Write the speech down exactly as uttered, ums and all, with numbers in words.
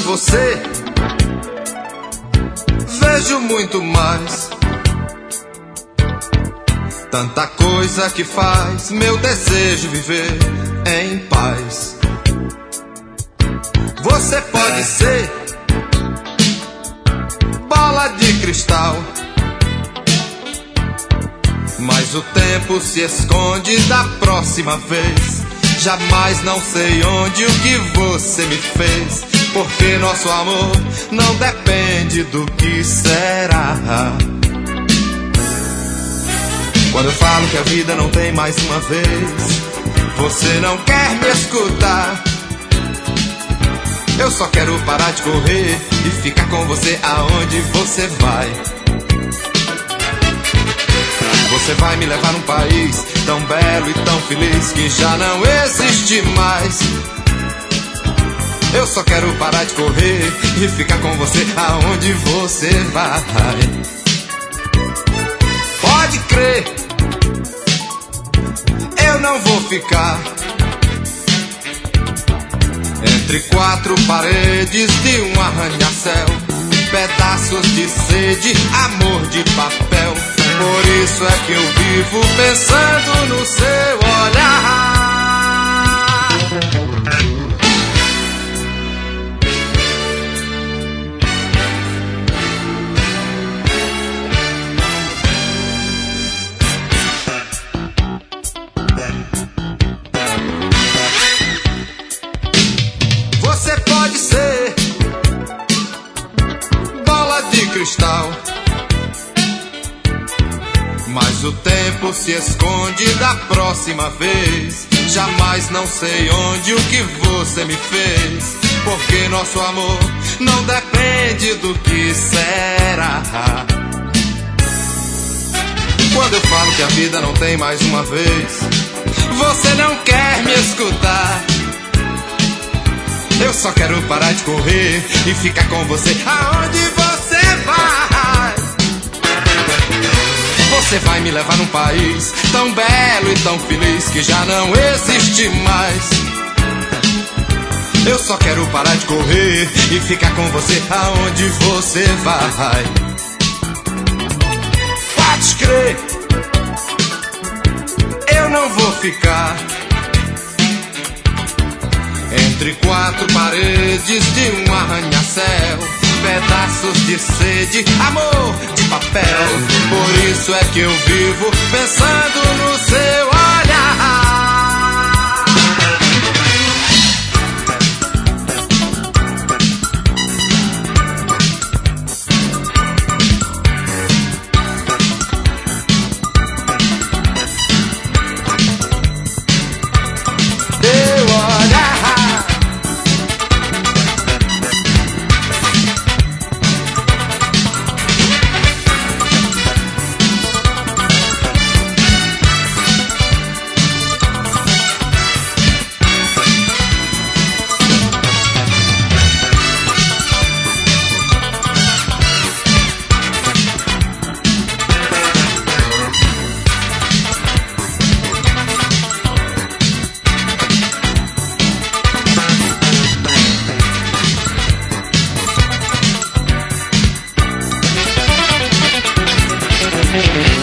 você vejo muito mais. Tanta coisa que faz meu desejo viver em paz. Você pode ser bola de cristal, mas o tempo se esconde da próxima vez. Jamais não sei onde o que você me fez, porque nosso amor não depende do que será. Quando eu falo que a vida não tem mais uma vez, você não quer me escutar. Eu só quero parar de correr e ficar com você aonde você vai. Você vai me levar num país tão belo e tão feliz que já não existe mais. Eu só quero parar de correr e ficar com você aonde você vai. Pode crer, eu não vou ficar entre quatro paredes de um arranha-céu, pedaços de sede, amor de papel. Por isso é que eu vivo pensando no seu olhar. Você pode ser bola de cristal, mas o tempo se esconde da próxima vez. Jamais não sei onde o que você me fez, porque nosso amor não depende do que será. Quando eu falo que a vida não tem mais uma vez, você não quer me escutar. Eu só quero parar de correr e ficar com você aonde você vai. Você vai me levar num país tão belo e tão feliz que já não existe mais. Eu só quero parar de correr e ficar com você aonde você vai. Pode crer, eu não vou ficar entre quatro paredes de um arranha-céu, pedaços de sede, amor de papel. Por isso é que eu vivo pensando no seu olhar. Thank you.